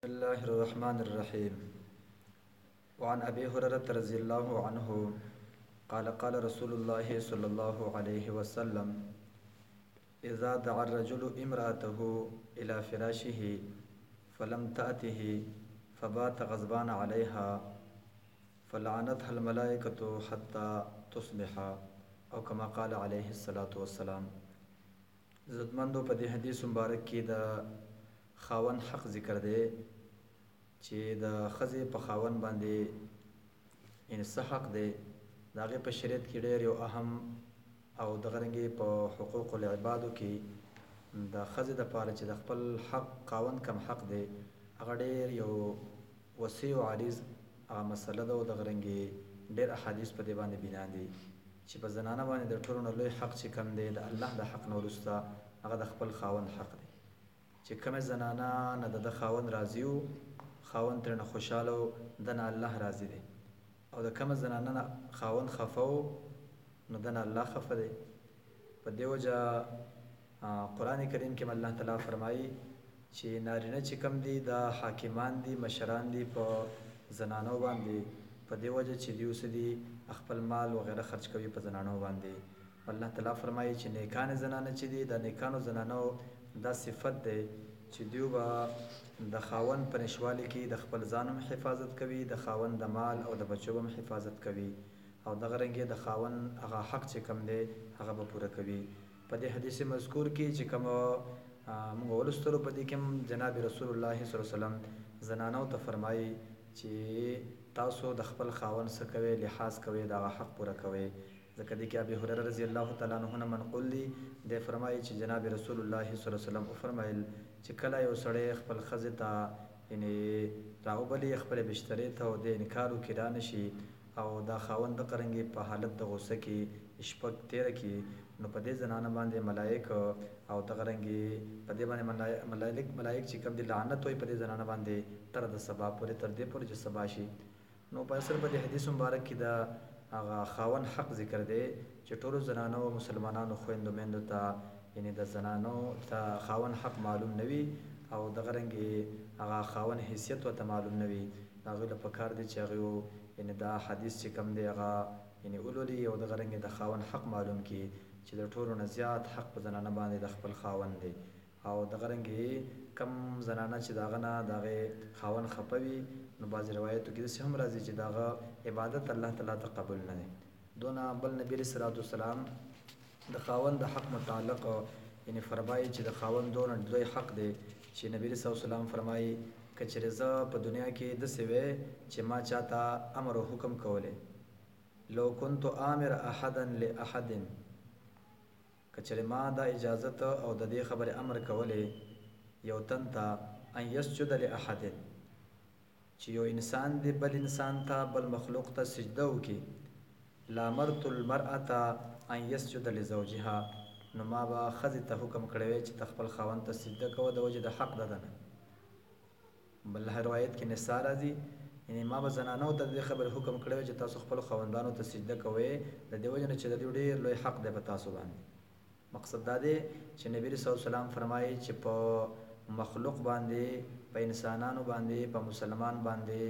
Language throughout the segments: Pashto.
بسم الله الرحمن الرحيم. وعن أبي هريرة رضي الله عنه قال قال رسول الله صلى الله عليه وسلم: إذا دعا الرجل امرأته إلى فراشه فلم تأته فبات غضبان عليها فلعنتها الملائكة حتى تصبح، او كما قال عليه الصلاة والسلام. عزتمندو په دې حدیث مبارک کې د خاوند حق ذکر دی چې د ښځې په خاوند باندې یعنې څه حق دی د هغې په شریعت کې ډېر یو اهم او دغه رنګې په حقوق العبادو کې د ښځې دپاره چې د خپل حق خاوند کم حق دی هغه ډېر یو وسیع او عریض هغه مسله ده او دغه رنګې ډېر احادیث په دې باندې بنا دي چې په زنانه باندې د ټولو نه لوی حق چې کم دی د الله د حق نه وروسته هغه د خپل خاوند حق دی چې کومه زنانه نه د خاوند راضي و خاوند ترېنه خوشحاله و دنه الله راضي دی او د کومه زنانه نه خاوند خفه و نو دنه الله خفه دی. په دې وجه قرآن کریم کې الله تعالی فرمایي چې نارینه چې کم دي دا حاکمان دي مشران دي په زنانو باندې په دې وجه چې دوی اوس دي خپل مال وغیره خرج کوي په زنانو باندې. الله تعالی فرمایي چې نیکان زنانه چې دي د نیکانو زنانو دا صفت دی چې دوی به د خاوند په نشوالي کې د خپل ځان هم حفاظت کوي د خاوند د مال او د بچو هم حفاظت کوي او دغه رنګې د خاوند هغه حق چې کم دی هغه به پوره کوي. په دې حدیث مذکور کې چې کوم موږ ولوستلو په دې کې هم جناب رسول الله صلی الله علیه وسلم زنانو ته فرمایي چې تاسو د خپل خاوند څه کوئ لحاظ کوئ د هغه حق پوره کوئ. ځکه دې کې ابي هريره رضی الله تعالی عنه نه منقول دي دی فرمایي چې جناب رسول الله صلی الله علیه وسلم وفرمایل چې کله یو سړی خپل ښځې ته یعنې راوبلي خپل بسترې ته او د انکار وکړي رانشي او دا خاوند دغه رنګې په حالت د غوسه کې شپه تېره کړي نو په دې زنانه باندې ملایک او دغه رنګې په دې باندې ملایک چې کوم دي لعنت وایي په دې زنانه باندې تر د سبا پورې تر دې پورې چې سبا شي. نو په اصل په دې حدیث مبارک کې دا هغه خاوند حق ذکر دی چې ټولو زنانو مسلمانانو خویندو میندو ته یعنې د زنانو ته خاوند حق معلوم نه وي او دغه رنګې هغه خاوند حیثیت ورته معلوم نه وي د هغوی له پکار دی چې هغوی یعنې دا حدیث چې کوم دی هغه یعنې ولولي او دغه رنګې د خاوند حق معلوم کړي چې د ټولو نه زیات حق په زنانه باندې د خپل خاوند دی او دغه رنګې کم زنانه چې د هغه نه د هغې خاوند خفه وي نو بعضې روایتو کې داسې هم راځي چې د هغه عبادت الله تعالی ته قبول نه دی. دونه بل نبي علیه الصلاة والسلام د خاوند د حق متعلق یعنې فرمایي چې د خاوند دونه لوی حق دی چې نبي علیه الصلاة والسلام فرمایي که چېرې زه په دنیا کې داسې وی چې ما چاته امر او حکم کولی لو كنت آمر احدا لاحد که چېرې ما دا اجازت او د دې خبرې امر کولی یو تن ته ان یسجد لاحد چې یو انسان دی بل انسان ته بل مخلوق ته سجده وکړي لامرت المرأة ان یسجد لزوجها نو ما به ښځې ته حکم کړی وی چې ته خپل خاوند ته سجده کوه د وجې د حق ده نه. بل روایت کې نساء راځي یعنې ما به زنانو ته د دې خبرې حکم کړی وی چې تاسو خپلو خاوندانو ته سجده کوئ د دې وجې نه چې د دوی ډېر لوی حق دی په تاسو باندې. مقصد دا دی چې نبي صلی الله علیه وسلم فرمایي چې په مخلوق باندې په انسانانو باندې په مسلمان باندې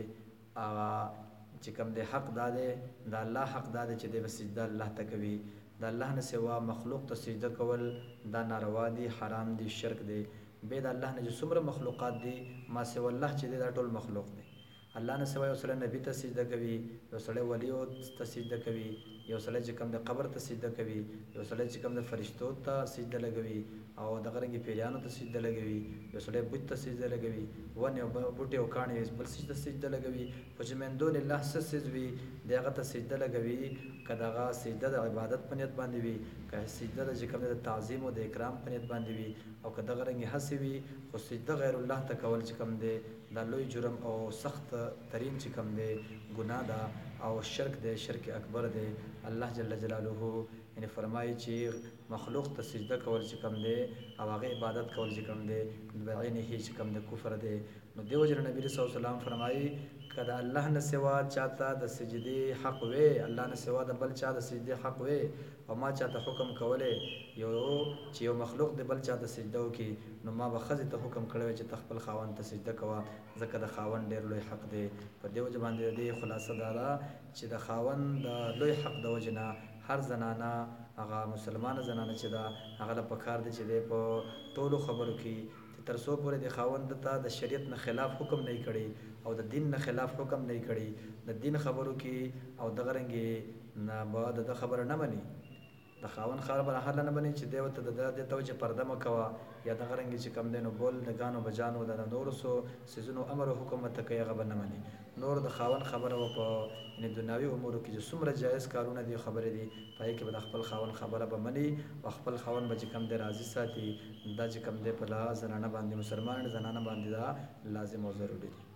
چې کوم دی حق دا دی د الله حق دا دی چې دی به سجده الله ته کوي د الله نه سوا مخلوق ته سجده کول دا ناروا دي حرام دي شرک دی. بې د الله نه چې څومره مخلوقات دي ما سوا الله چې دی دا ټول مخلوق دی. الله نه سوا یو سړی نبي ته سجده کوي یو سړی ولیو ته سجده کوي یو سړی چې کوم د قبر ته سجده کوي یو سړی چې کوم د فرشتو ته سجده لګوي او دغه رنګې پیریانو ته سجده لګوي یو سړی بت ته سجده لګوي ونې او بوټي او کاڼي بل سجده لګوي خو چې من دون الله څه څیز وي د هغه ته سجده لګوي که د هغه سجده د عبادت په نیت باندې وي که سجده د چې کوم د تعظیم او د اکرام په نیت باندې وي او که دغه رنګې هسې وي خو سجده غیر الله ته کول چې کوم دی دا لوی جرم او سخت ترین چې کوم دی ګناه ده او شرک دی شرک اکبر دی. الله جل جلاله یعنې فرمایي چې مخلوق ته سجده کول چې کوم دی او هغه عبادت کول چې کوم دی بعینه چې کوم د کفر دی نو دیو جن نبی رسول الله سلام فرمایي کله الله نه سوا چاته د سجدي حق وي، الله نه سوا د بل چا د سجدي حق وي او ما چاته حکم کوله یو چې یو مخلوق د بل چا د سجده وکي، نو ما به خزه ته حکم کړی چې تخپل خاوند ته سجده کوه، ځکه د خاوند ډیر لوی حق دی. په دیو جن باندې د خلاصه دا چې د خاوند د لوی حق د وجنه هر زنانه هغه مسلمان زنانه چې دا هغه له پکار دي چې په ټولو خبرو کې تر څو پورې د خاوند ته د شریعت نه خلاف حکم نه کړي او د دین نه خلاف حکم نه کړي، د دین خبرو کې او د غرنګي نه بعد د خبره نه مني، د خاوند خبره حل نه مني چې دیو ته د توجه پرده مکوا یا د غرنګي چې کم دینو بول د غانو بجانو د نور سو سيزونو امر او حکومت ته کوي غو نه مني. نور د خاوند خبره او په ان دنیوي امور کې چې څومره جایز کارونه دي خبره دي پای کې به خپل خاوند خبره به مني او خپل خاوند به چې کم دی راضي ساتي، دا چې کم دی په لا زنانه باندې مسلمان زنانه باندې دا لازم او ضروري دي.